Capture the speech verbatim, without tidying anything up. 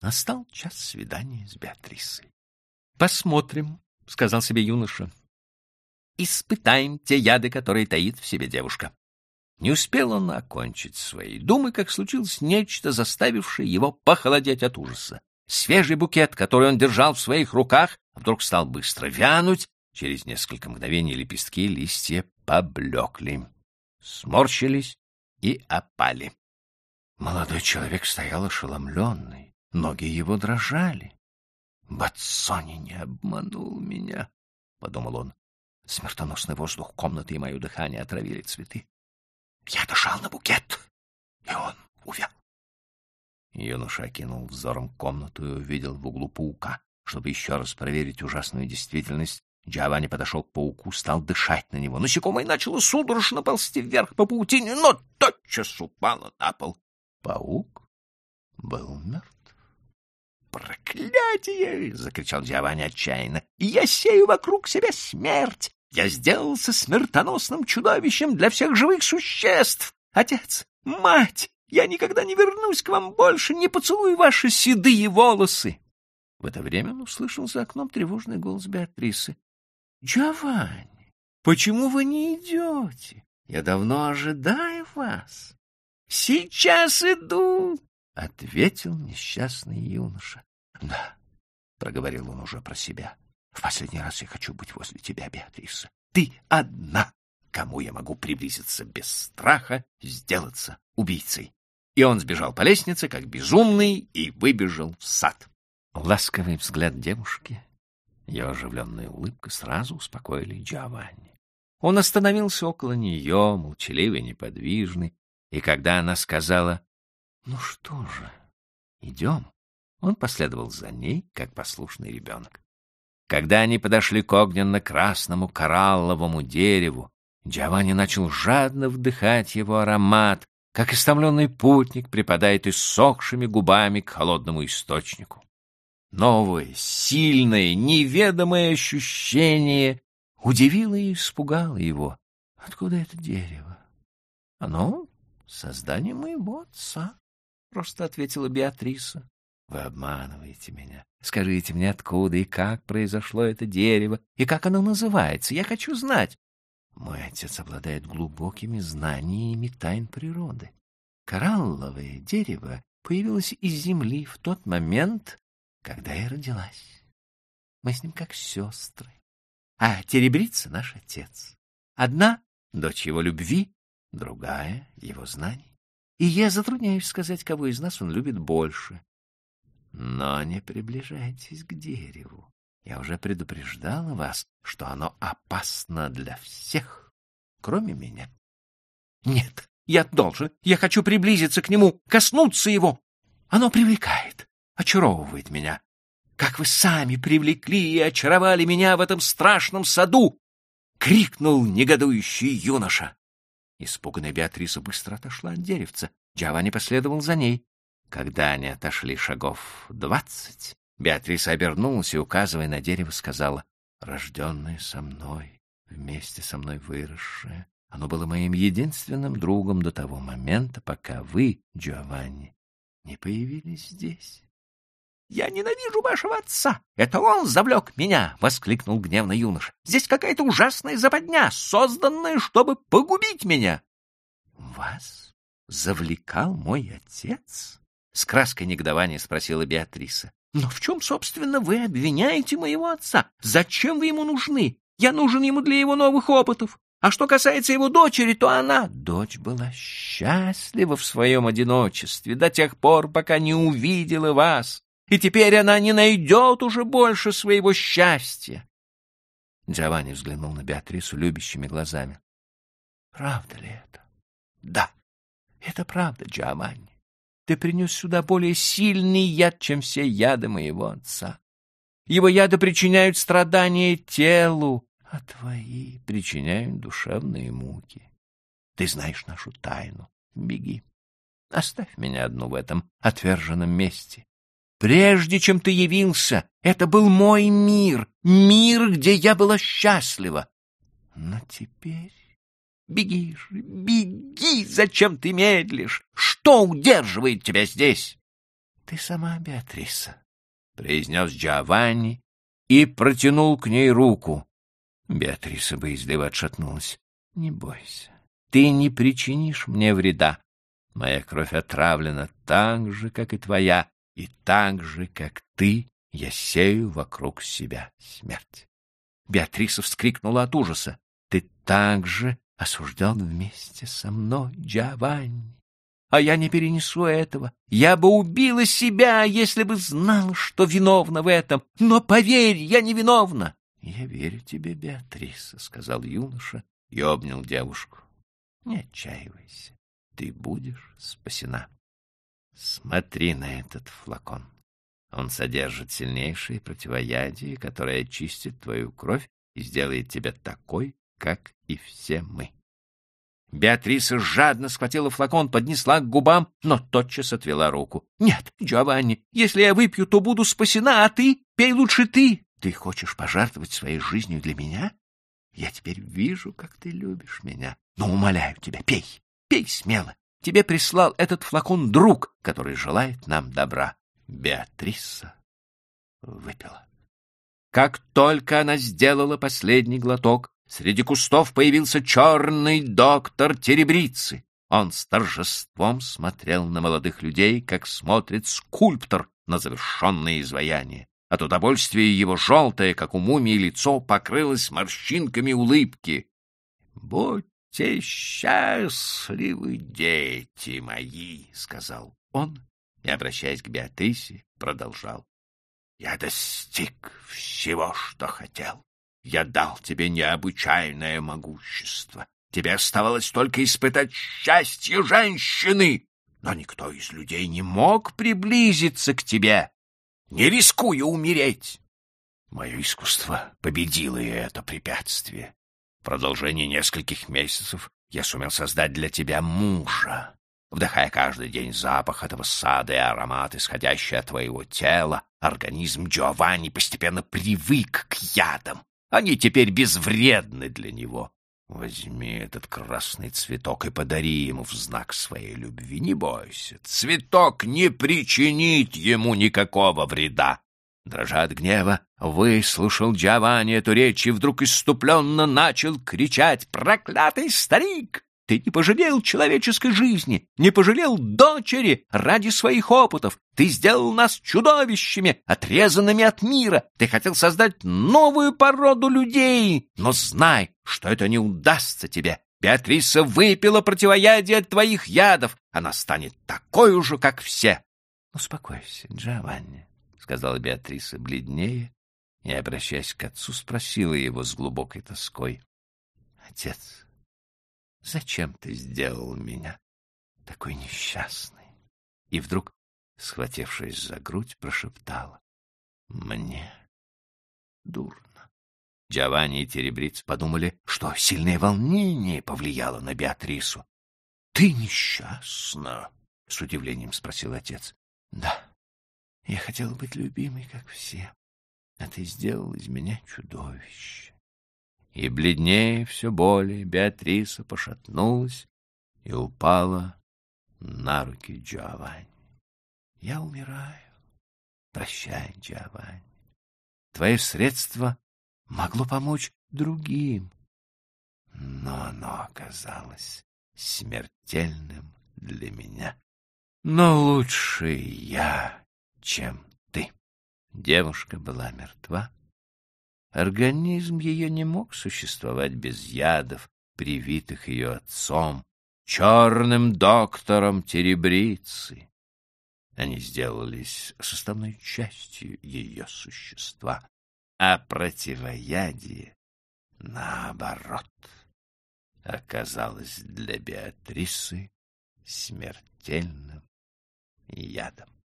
Настал час свидания с Беатрисой. «Посмотрим», — сказал себе юноша. «Испытаем те яды, которые таит в себе девушка». Не успел он окончить свои думы, как случилось нечто, заставившее его похолодеть от ужаса. Свежий букет, который он держал в своих руках, вдруг стал быстро вянуть. Через несколько мгновений лепестки и листья поблекли, сморщились и опали. Молодой человек стоял ошеломленный, ноги его дрожали. «Баццони не обманул меня», — подумал он. «Смертоносный воздух комнаты и мое дыхание отравили цветы. Я дышал на букет, и он увял». Юноша окинул взором комнату и увидел в углу паука. Чтобы еще раз проверить ужасную действительность, Джованни подошел к пауку, стал дышать на него. Насекомое начало судорожно ползти вверх по паутине, но тотчас упало на пол. Паук был мертв. «Проклятие!» — закричал Джованни отчаянно. «Я сею вокруг себя смерть! Я сделался смертоносным чудовищем для всех живых существ! Отец, мать, я никогда не вернусь к вам больше, не поцелую ваши седые волосы!» В это время он услышал за окном тревожный голос Беатрисы. «Джованни, почему вы не идете? Я давно ожидаю вас». «Сейчас иду», — ответил несчастный юноша. «Да», — проговорил он уже про себя, — «в последний раз я хочу быть возле тебя, Беатриса. Ты одна, кому я могу приблизиться без страха, сделаться убийцей». И он сбежал по лестнице, как безумный, и выбежал в сад. Ласковый взгляд девушки, ее оживленная улыбка сразу успокоили Джованни. Он остановился около нее, молчаливый, неподвижный, и когда она сказала «Ну что же, идем», он последовал за ней, как послушный ребенок. Когда они подошли к огненно-красному коралловому дереву, Джованни начал жадно вдыхать его аромат, как истомленный путник припадает иссохшими губами к холодному источнику. Новое, сильное, неведомое ощущение удивило и испугало его. «Откуда это дерево?» «Оно — создание моего отца», — просто ответила Беатриса. «Вы обманываете меня. Скажите мне, откуда и как произошло это дерево, и как оно называется. Я хочу знать». «Мой отец обладает глубокими знаниями тайн природы. Коралловое дерево появилось из земли в тот момент, когда я родилась. Мы с ним как сестры. А Теребрица — наш отец. Одна — дочь его любви, другая — его знаний. И я затрудняюсь сказать, кого из нас он любит больше. Но не приближайтесь к дереву. Я уже предупреждала вас, что оно опасно для всех, кроме меня. Нет, я должен, я хочу приблизиться к нему, коснуться его. Оно привлекает, очаровывает меня. Как вы сами привлекли и очаровали меня в этом страшном саду! — крикнул негодующий юноша. Испуганная Беатриса быстро отошла от деревца. Джованни последовал за ней. Когда они отошли шагов двадцать, Беатриса обернулась и, указывая на дерево, сказала: «Рожденное со мной, вместе со мной выросшее, оно было моим единственным другом до того момента, пока вы, Джованни, не появились здесь». «Я ненавижу вашего отца! Это он завлек меня!» — воскликнул гневно юноша. «Здесь какая-то ужасная западня, созданная, чтобы погубить меня!» «Вас завлекал мой отец?» — с краской негодования спросила Беатриса. «Но в чем, собственно, вы обвиняете моего отца? Зачем вы ему нужны? Я нужен ему для его новых опытов. А что касается его дочери, то она...» Дочь была счастлива в своем одиночестве до тех пор, пока не увидела вас. И теперь она не найдет уже больше своего счастья. Джованни взглянул на Беатрису любящими глазами. «Правда ли это?» «Да, это правда, Джованни. Ты принес сюда более сильный яд, чем все яды моего отца. Его яды причиняют страдания телу, а твои причиняют душевные муки. Ты знаешь нашу тайну. Беги. Оставь меня одну в этом отверженном месте. Прежде чем ты явился, это был мой мир, мир, где я была счастлива. Но теперь... Беги же, беги! Зачем ты медлишь? Что удерживает тебя здесь?» — Ты сама, Беатриса, — произнес Джованни и протянул к ней руку. Беатриса боязливо отшатнулась. — Не бойся, ты не причинишь мне вреда. Моя кровь отравлена так же, как и твоя, и так же, как ты, я сею вокруг себя смерть. Беатриса вскрикнула от ужаса. — Ты также осужден вместе со мной, Джованни. А я не перенесу этого. Я бы убила себя, если бы знала, что виновна в этом. Но поверь, я не виновна. — Я верю тебе, Беатриса, — сказал юноша и обнял девушку. — Не отчаивайся, ты будешь спасена. Смотри на этот флакон. Он содержит сильнейшее противоядие, которое очистит твою кровь и сделает тебя такой, как и все мы. Беатриса жадно схватила флакон, поднесла к губам, но тотчас отвела руку. — Нет, Джованни, если я выпью, то буду спасена, а ты? Пей лучше ты. Ты хочешь пожертвовать своей жизнью для меня? Я теперь вижу, как ты любишь меня. Но умоляю тебя, пей, пей смело. Тебе прислал этот флакон друг, который желает нам добра. Беатриса выпила. Как только она сделала последний глоток, среди кустов появился черный доктор Теребрицы. Он с торжеством смотрел на молодых людей, как смотрит скульптор на завершенное изваяние. От удовольствия его желтое, как у мумии, лицо покрылось морщинками улыбки. — Будьте счастливы, дети мои, — сказал он, и, обращаясь к Беатрисе, продолжал. — Я достиг всего, что хотел. Я дал тебе необычайное могущество. Тебе оставалось только испытать счастье женщины, но никто из людей не мог приблизиться к тебе, не рискуя умереть. Мое искусство победило и это препятствие. В продолжении нескольких месяцев я сумел создать для тебя мужа. Вдыхая каждый день запах этого сада и аромат, исходящий от твоего тела, организм Джованни постепенно привык к ядам. Они теперь безвредны для него. Возьми этот красный цветок и подари ему в знак своей любви. Не бойся, цветок не причинит ему никакого вреда. Дрожа от гнева, выслушал Джованни эту речь и вдруг исступленно начал кричать: «Проклятый старик! Ты не пожалел человеческой жизни, не пожалел дочери ради своих опытов. Ты сделал нас чудовищами, отрезанными от мира. Ты хотел создать новую породу людей, но знай, что это не удастся тебе. Беатриса выпила противоядие от твоих ядов. Она станет такой же, как все». «Успокойся, Джованни», — сказала Беатриса бледнее и, обращаясь к отцу, спросила его с глубокой тоской: «Отец, зачем ты сделал меня такой несчастной?» И вдруг, схватившись за грудь, прошептала: «Мне дурно». Джованни и Теребриц подумали, что сильное волнение повлияло на Беатрису. «Ты несчастна?» — с удивлением спросил отец. «Да, я хотела быть любимой, как все, а ты сделал из меня чудовище». И бледнее все более Беатриса пошатнулась и упала на руки Джованни. «Я умираю. Прощай, Джованни. Твое средство могло помочь другим, но оно оказалось смертельным для меня. Но лучше я, чем ты». Девушка была мертва. Организм ее не мог существовать без ядов, привитых ее отцом, черным доктором Теребрицы. Они сделались составной частью ее существа, а противоядие, наоборот, оказалось для Беатрисы смертельным ядом.